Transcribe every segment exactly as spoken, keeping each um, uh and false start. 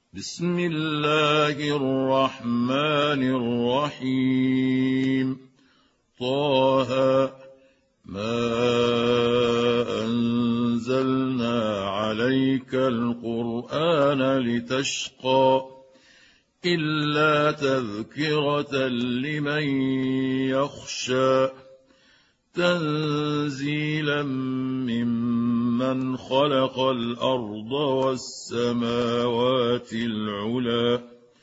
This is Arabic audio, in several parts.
بسم الله الرحمن الرحيم. طه ما أنزلنا عليك القرآن لتشقى إلا تذكرة لمن يخشى تنزيلا ممن خلق الأرض والسماوات العلى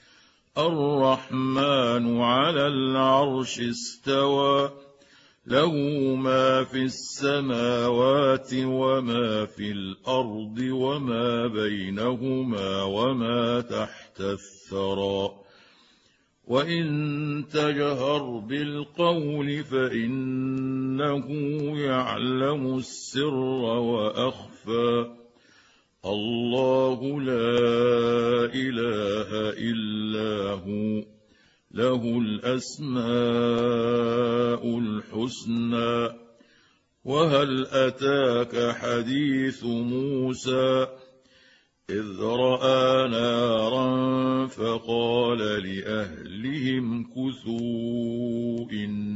الرحمن على العرش استوى له ما في السماوات وما في الأرض وما بينهما وما تحت الثرى وإن تجهر بالقول فإنه يعلم السر وأخفى الله لا إله إلا هو له الأسماء الحسنى. وهل أتاك حديث موسى إذ رأى نارا فقال لأهلهم كثوا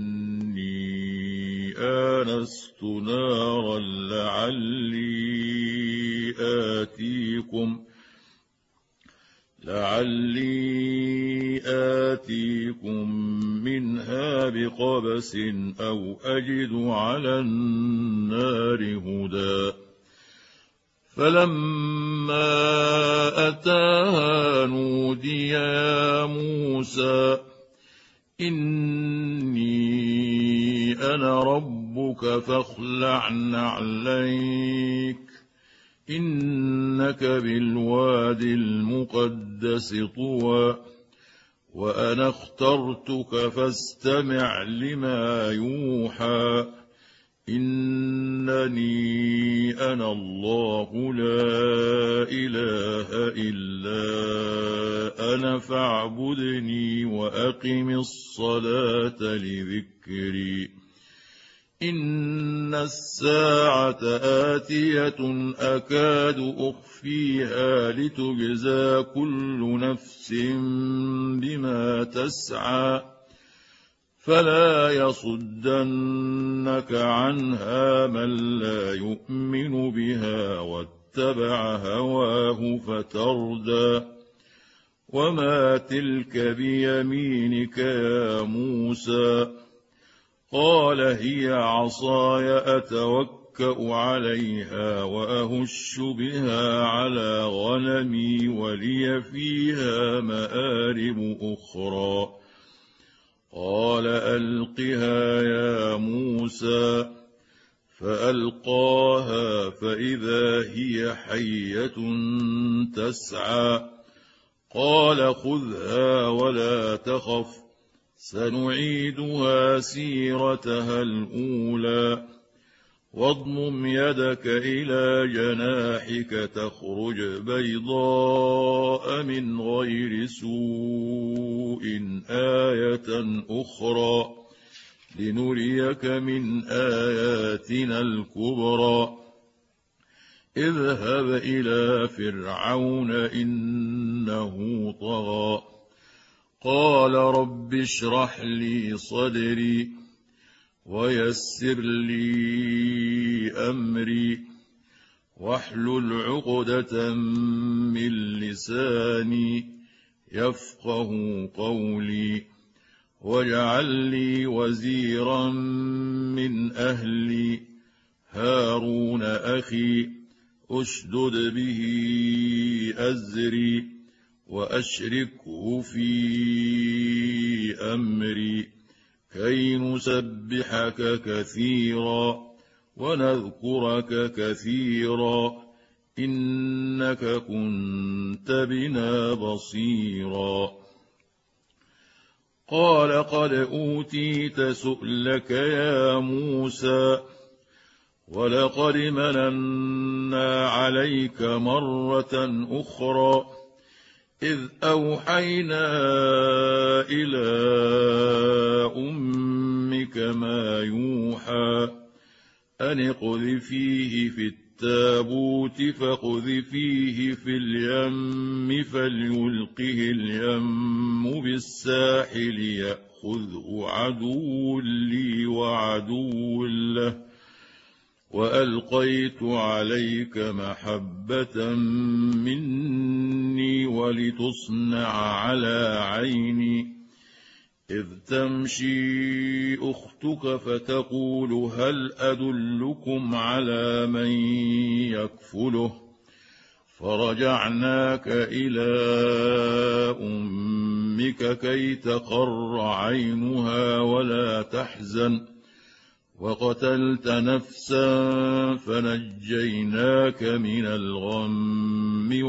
إني آنست نارا لعلي آتيكم لعلي آتيكم منها بقبس أو أجد على النار هدى. فلما أتاها نودي يا موسى إني أنا ربك فاخلع نعليك إنك بالواد المقدس طوى وأنا اخترتك فاستمع لما يوحى إنني أنا الله لا إله إلا أنا فاعبدني وأقم الصلاة لذكري. إن الساعة آتية أكاد أخفيها لتجزى كل نفس بما تسعى فلا يصدنك عنها من لا يؤمن بها واتبع هواه فتردى. وما تلك بيمينك يا موسى قال هي عصاي أتوكأ عليها وأهش بها على غنمي ولي فيها مآرب أخرى. قال ألقها يا موسى فألقاها فإذا هي حية تسعى. قال خذها ولا تخف سنعيدها سيرتها الأولى واضمم يدك إلى جناحك تخرج بيضاء من غير سوء آية أخرى لنريك من آياتنا الكبرى. اذهب إلى فرعون إنه طغى قال رب اشرح لي صدري ويسر لي أمري واحلل عقدة من لساني يفقه قولي واجعل لي وزيرا من أهلي هارون أخي أشدد به أزري وأشركه في أمري كي نسبحك كثيرا ونذكرك كثيرا إنك كنت بنا بصيرا. قال قد أوتيت سؤلك يا موسى ولقد مننا عليك مرة أخرى إذ أوحينا إلى أمك ما يوحى أن اقذفيه في التابوت فاقذفيه في اليم فليلقه اليم بالساحل يأخذه عدو لي وعدو له وألقيت عليك محبة مني ولتصنع على عيني إذ تمشي أختك فتقول هل أدلكم على من يكفله فرجعناك إلى أمك كي تقر عينها ولا تحزن وقتلت نفسا فنجيناك من الغم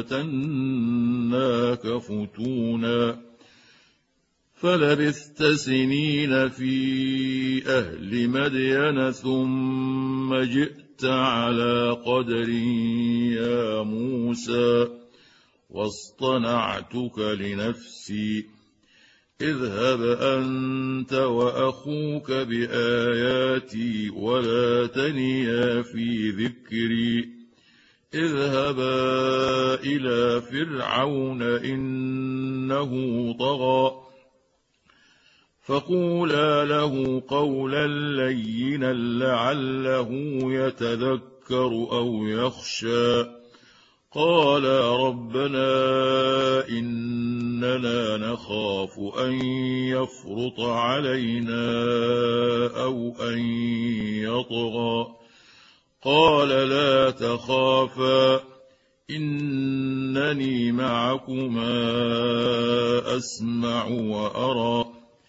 وفتناك فتونا فلبثت سنين في أهل مدين ثم جئت على قدر يا موسى واصطنعتك لنفسي اذهب أنت وأخوك بآياتي ولا تنيا في ذكري اذهبا إلى فرعون إنه طغى فقولا له قولا لينا لعله يتذكر أو يخشى قالا ربنا إننا نخاف أن يفرط علينا أو أن يطغى قال لا تخافا إنني معكما أسمع وأرى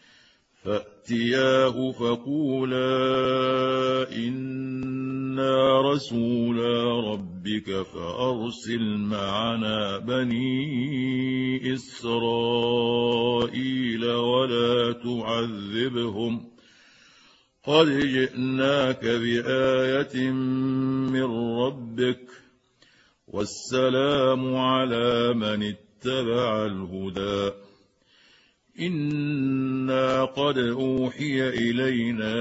فأتياه فقولا إنا رسولا ربك فأرسل معنا بني إسرائيل ولا تعذبهم قد جئناك بآية من ربك والسلام على من اتبع الهدى إنا قد أوحي إلينا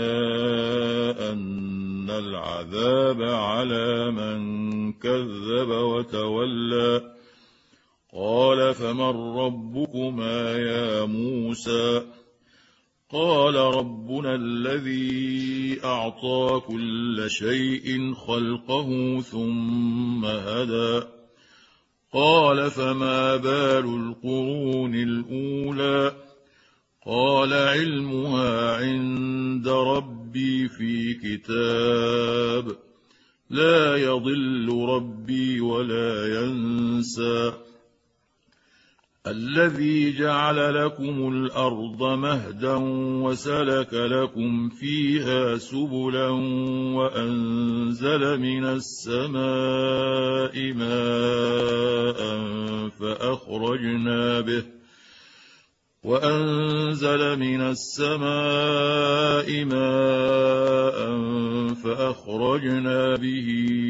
أن العذاب على من كذب وتولى قال فمن ربكما يا موسى قال ربنا الذي أعطى كل شيء خلقه ثم هدى قال فما بال القرون الأولى قال علمها عند ربي في كتاب لا يضل ربي ولا ينسى الذي جعل لكم الأرض مهدا وسلك لكم فيها سبلا وأنزل من السماء ماء فأخرجنا به وأنزل من السماء ماء فأخرجنا به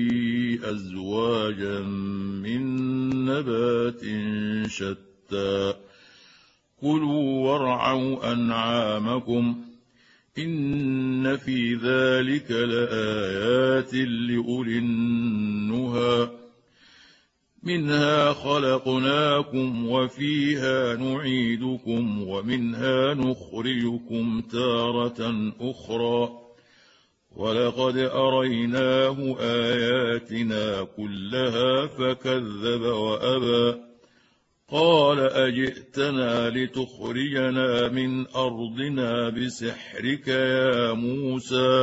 أزواجا من نبات شتى كلوا وارعوا أنعامكم إن في ذلك لآيات لأولي النهى منها خلقناكم وفيها نعيدكم ومنها نخرجكم تارة أخرى ولقد أريناه آياتنا كلها فكذب وأبى قال أجئتنا لتخرجنا من أرضنا بسحرك يا موسى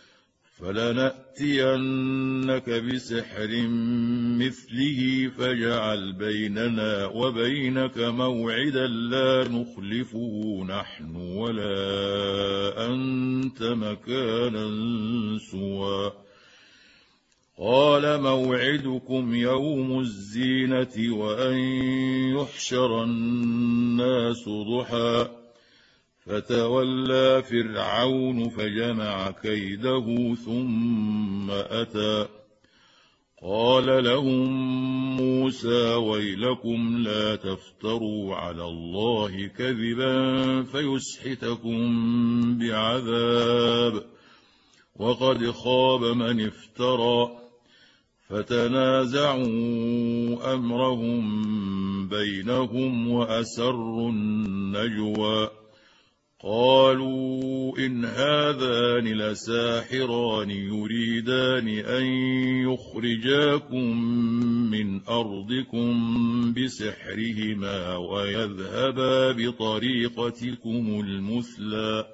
فلنأتينك بسحر مثله فاجعل بيننا وبينك موعدا لا نخلفه نحن ولا أنت مكانا سوى قال موعدكم يوم الزينة وأن يحشر الناس ضحى فتولى فرعون فجمع كيده ثم أتى قال لهم موسى ويلكم لا تفتروا على الله كذبا فيسحتكم بعذاب وقد خاب من افترى فتنازعوا أمرهم بينهم وأسروا النجوى قالوا إن هذان لساحران يريدان أن يخرجاكم من أرضكم بسحرهما ويذهبا بطريقتكم المثلى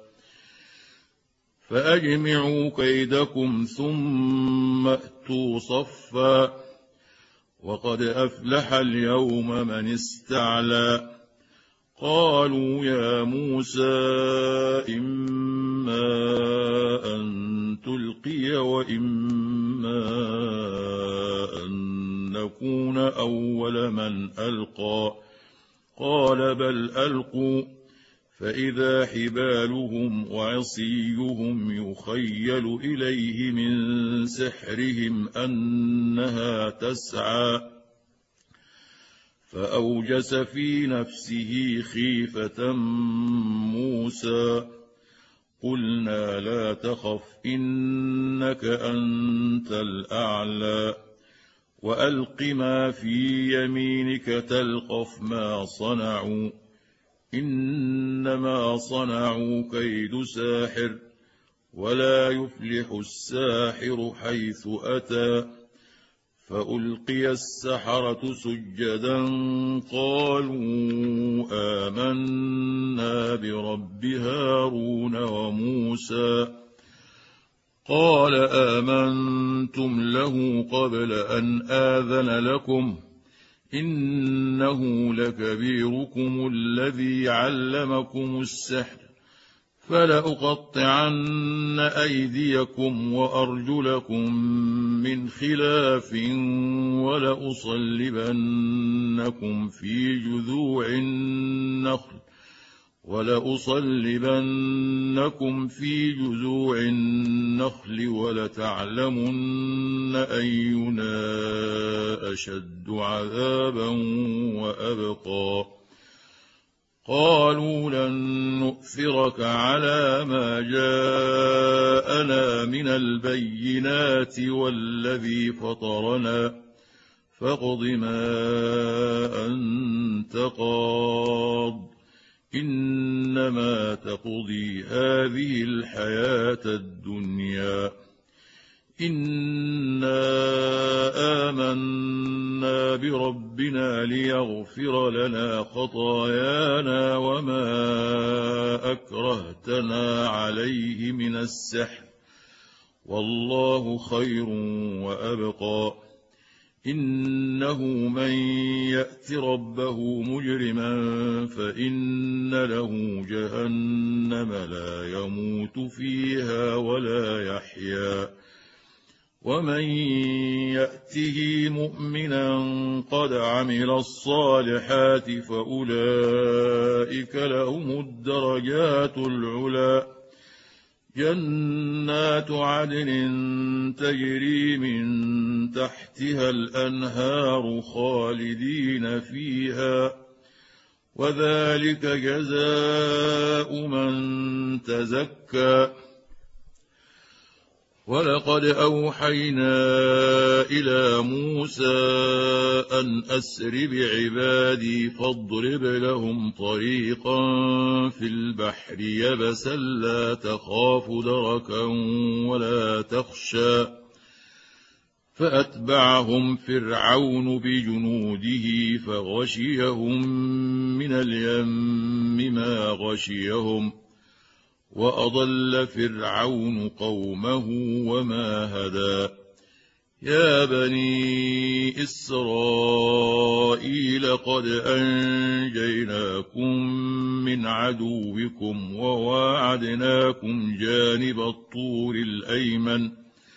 فأجمعوا كيدكم ثم أتوا صفا وقد أفلح اليوم من استعلى قالوا يا موسى إما أن تلقي وإما أن نكون أول من ألقى قال بل ألقوا فإذا حبالهم وعصيهم يخيل إليه من سحرهم أنها تسعى فأوجس في نفسه خيفة موسى قلنا لا تخف إنك أنت الأعلى وألق ما في يمينك تلقف ما صنعوا إنما صنعوا كيد ساحر ولا يفلح الساحر حيث أتى فألقي السحرة سجدا قالوا آمنا برب هارون وموسى قال آمنتم له قبل أن آذن لكم إنه لكبيركم الذي علمكم السحر فلأقطعن أيديكم وأرجلكم من خلاف ولأصلبنكم في جذوع النخل ولأصلبنكم في جذوع النخل ولتعلمن أينا أشد عذابا وأبقى قالوا لن نؤثرك على ما جاءنا من البينات والذي فطرنا فاقض ما أنت قاض إنما تقضي هذه الحياة الدنيا إنا آمنا بربنا ليغفر لنا خطايانا وما أكرهتنا عليه من السحر والله خير وأبقى إنه من يأت ربه مجرما فإن له جهنم لا يموت فيها ولا يحيا ومن يأته مؤمنا قد عمل الصالحات فأولئك لهم الدرجات العلى جنات عدن تجري من تحتها الأنهار خالدين فيها وذلك جزاء من تزكى ولقد أوحينا إلى موسى أن أسر بعبادي فاضرب لهم طريقا في البحر يبسا لا تخاف دركا ولا تخشى فأتبعهم فرعون بجنوده فغشيهم من اليم ما غشيهم وأضل فرعون قومه وما هدى يا بني إسرائيل قد أنجيناكم من عدوكم وواعدناكم جانب الطور الأيمن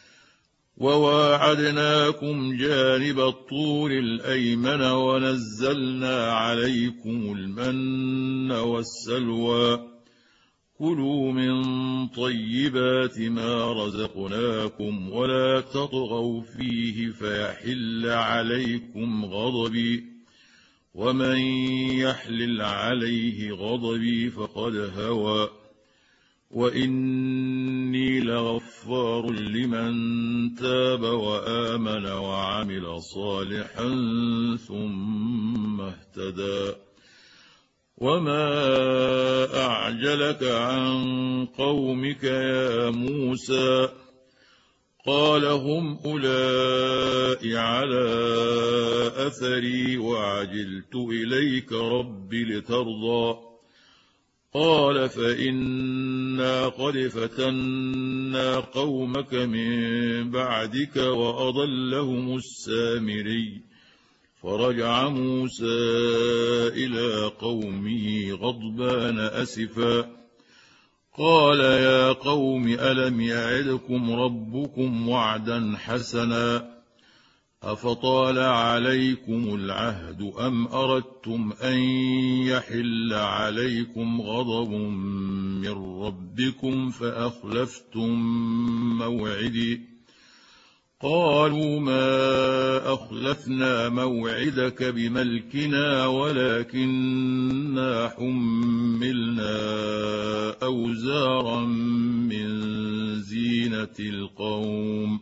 وواعدناكم جانب الطور الأيمن ونزلنا عليكم المن والسلوى كلوا من طيبات ما رزقناكم ولا تطغوا فيه فيحل عليكم غضبي ومن يحلل عليه غضبي فقد هوى وإني لغفار لمن تاب وآمن وعمل صالحا ثم اهتدى وما أعجلك عن قومك يا موسى قال هم أولئك على أثري وعجلت إليك رب لترضى قال فإنا قد فتنا قومك من بعدك وأضلهم السامري فرجع موسى إلى قومه غضبان أسفا قال يا قوم ألم يعدكم ربكم وعدا حسنا أفطال عليكم العهد أم أردتم أن يحل عليكم غضب من ربكم فأخلفتم موعدي قالوا ما أخلفنا موعدك بملكنا ولكننا حملنا أوزارا من زينة القوم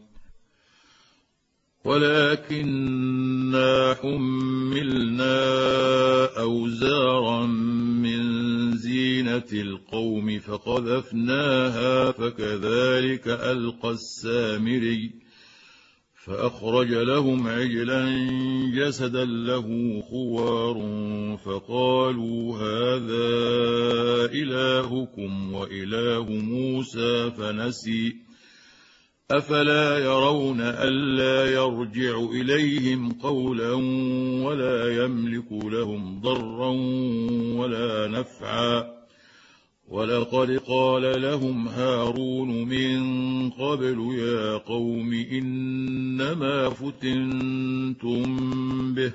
ولكننا حملنا أوزارا من زينة القوم فقذفناها فكذلك ألقى السامري فأخرج لهم عجلا جسدا له خوار فقالوا هذا إلهكم وإله موسى فنسي أفلا يرون ألا يرجع إليهم قولا ولا يملك لهم ضرا ولا نفعا ولقد قال لهم هارون من قبل يا قوم إنما فتنتم به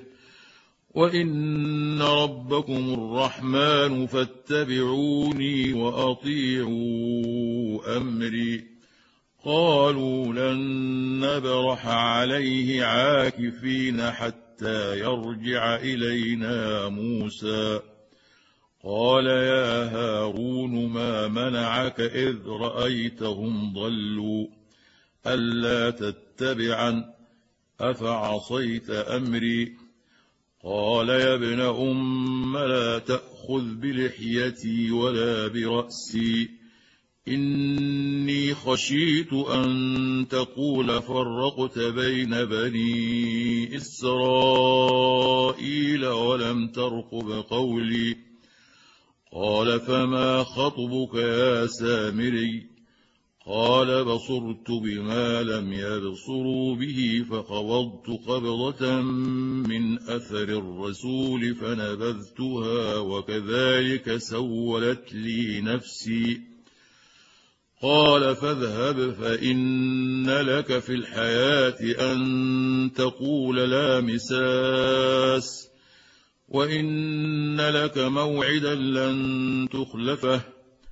وإن ربكم الرحمن فاتبعوني وأطيعوا أمري قالوا لن نبرح عليه عاكفين حتى يرجع إلينا موسى قال يا هارون ما منعك إذ رأيتهم ضلوا ألا تتبعن أفعصيت أمري قال يا ابن أم لا تأخذ بلحيتي ولا برأسي إني خشيت أن تقول فرقت بين بني إسرائيل ولم ترقب قولي قال فما خطبك يا سامري قال بصرت بما لم يبصروا به فقبضت قبضة من أثر الرسول فنبذتها وكذلك سولت لي نفسي قال فاذهب فإن لك في الحياة أن تقول لا مساس وإن لك موعدا لن تخلفه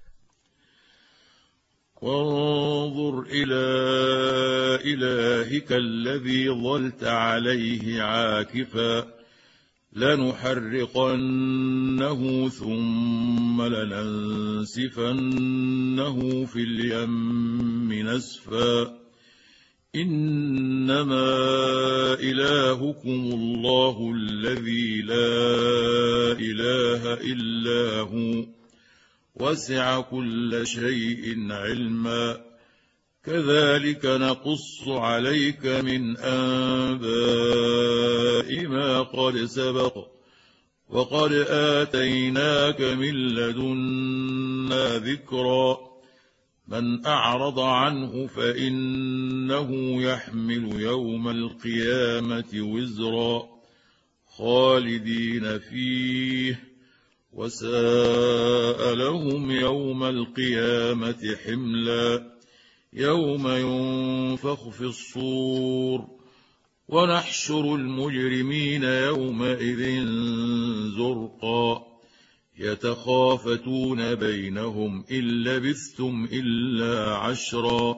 وانظر إلى إلهك الذي ظلت عليه عاكفا لنحرقنه ثم لننسفنه في اليم نسفا إنما إلهكم الله الذي لا إله إلا هو وسع كل شيء علما كذلك نقص عليك من أنباء ما قد سبق وقد آتيناك من لدنا ذكرا من أعرض عنه فإنه يحمل يوم القيامة وزرا خالدين فيه وساء لهم يوم القيامة حملا يوم ينفخ في الصور ونحشر المجرمين يومئذ زرقا يتخافتون بينهم إن لبثتم إلا عشرا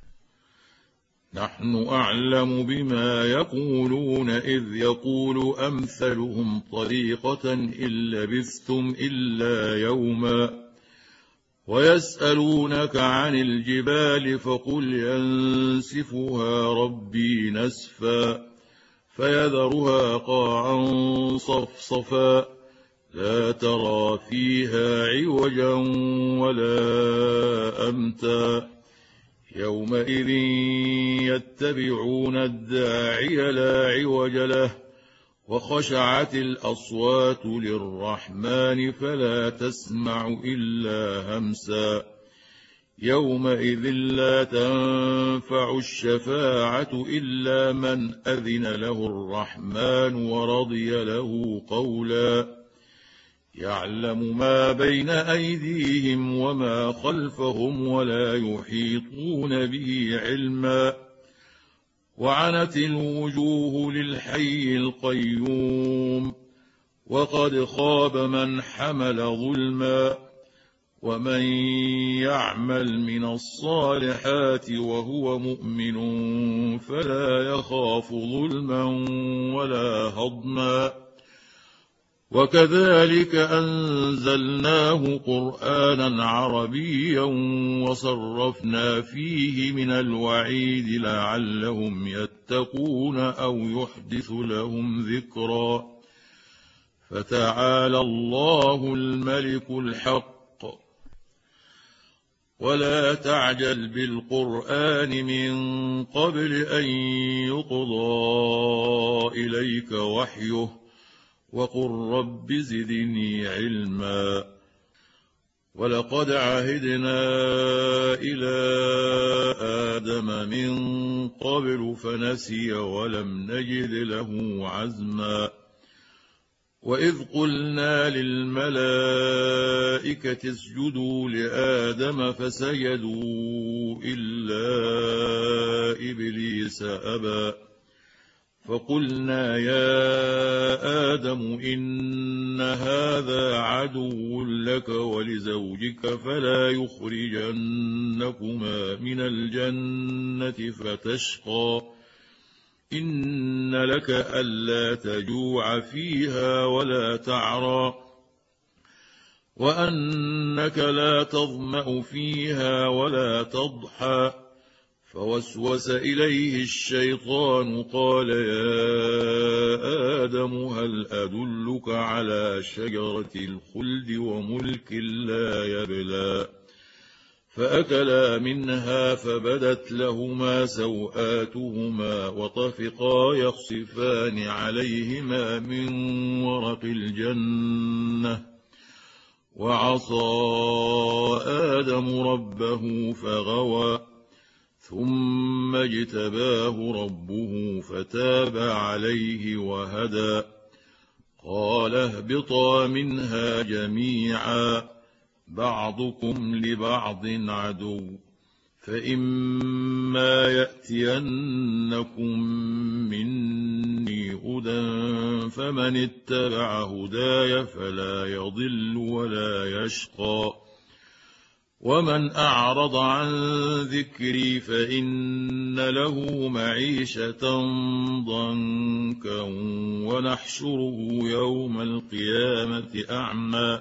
نحن أعلم بما يقولون إذ يقول أمثلهم طريقة إن لبثتم إلا يوما ويسألونك عن الجبال فقل ينسفها ربي نسفا فيذرها قاعا صفصفا لا ترى فيها عوجا ولا أمتا يومئذ يتبعون الداعي لا عوج له وخشعت الأصوات للرحمن فلا تسمع إلا همسا يومئذ لا تنفع الشفاعة إلا من أذن له الرحمن ورضي له قولا يعلم ما بين أيديهم وما خلفهم ولا يحيطون به علما وعنت الوجوه للحي القيوم وقد خاب من حمل ظلما ومن يعمل من الصالحات وهو مؤمن فلا يخاف ظلما ولا هضما وكذلك أنزلناه قرآنا عربيا وصرفنا فيه من الوعيد لعلهم يتقون أو يحدث لهم ذكرا فتعالى الله الملك الحق ولا تعجل بالقرآن من قبل أن يقضى إليك وحيه وقل رب زدني علما ولقد عهدنا إلى آدم من قبل فنسي ولم نجد له عزما وإذ قلنا للملائكة اسجدوا لآدم فسجدوا إلا إبليس أبى فقلنا يا آدم إن هذا عدو لك ولزوجك فلا يخرجنكما من الجنة فتشقى إن لك ألا تجوع فيها ولا تعرى وأنك لا تظمأ فيها ولا تضحى فوسوس إليه الشيطان قال يا آدم هل أدلك على شجرة الخلد وملك لا يبلى فأكلا منها فبدت لهما سوآتهما وطفقا يخصفان عليهما من ورق الجنة وعصى آدم ربه فغوى ثم اجتباه ربه فتاب عليه وهدى قال اهبطا منها جميعا بعضكم لبعض عدو فإما يأتينكم مني هدى فمن اتبع هداي فلا يضل ولا يشقى ومن أعرض عن ذكري فإن له معيشة ضنكا ونحشره يوم القيامة أعمى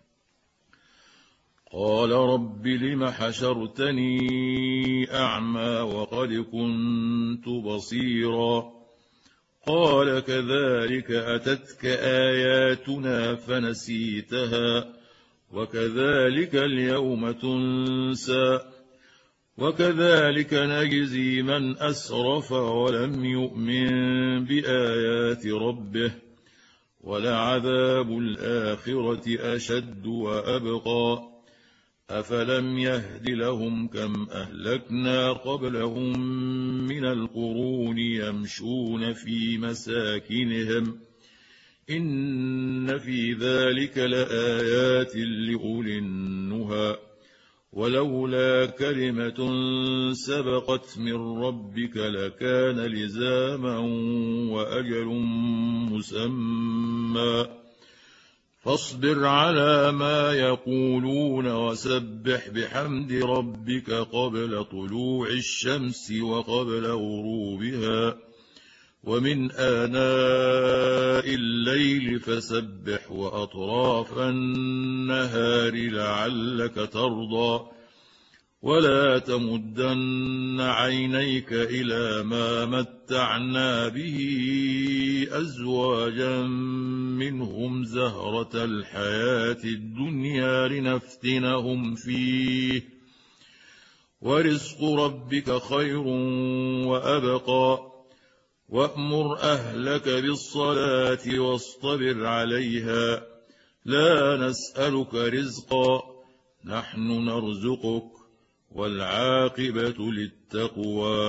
قال رب لم حشرتني أعمى وقد كنت بصيرا قال كذلك أتتك آياتنا فنسيتها وكذلك اليوم تنسى وكذلك نجزي من أسرف ولم يؤمن بآيات ربه ولعذاب الآخرة أشد وأبقى أفلم يهد لهم كم أهلكنا قبلهم من القرون يمشون في مساكنهم إن في ذلك لآيات لأولي النهى ولولا كلمة سبقت من ربك لكان لزاما وأجل مسمى فاصبر على ما يقولون وسبح بحمد ربك قبل طلوع الشمس وقبل غروبها ومن آناء الليل فسبح وأطراف النهار لعلك ترضى ولا تمدن عينيك إلى ما متعنا به أزواجا منهم زهرة الحياة الدنيا لنفتنهم فيه ورزق ربك خير وأبقى وأمر أهلك بالصلاة واصطبر عليها لا نسألك رزقا نحن نرزقك والعاقبة للتقوى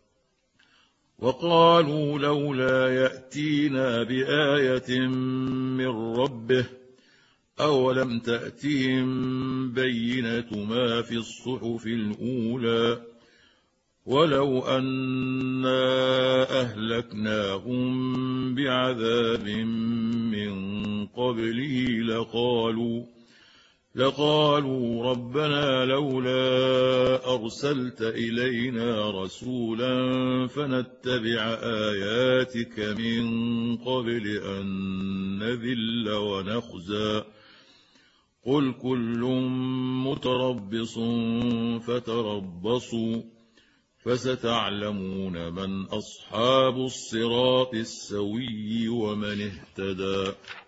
وقالوا لولا يأتينا بآية من ربه أولم تأتهم بينة ما في الصحف الأولى ولو أنا أهلكناهم بعذاب من قبله لقالوا لقالوا ربنا لولا أرسلت إلينا رسولا فنتبع آياتك من قبل أن نذل ونخزى قل كل متربص فتربصوا فستعلمون من أصحاب الصراط السوي ومن اهتدى.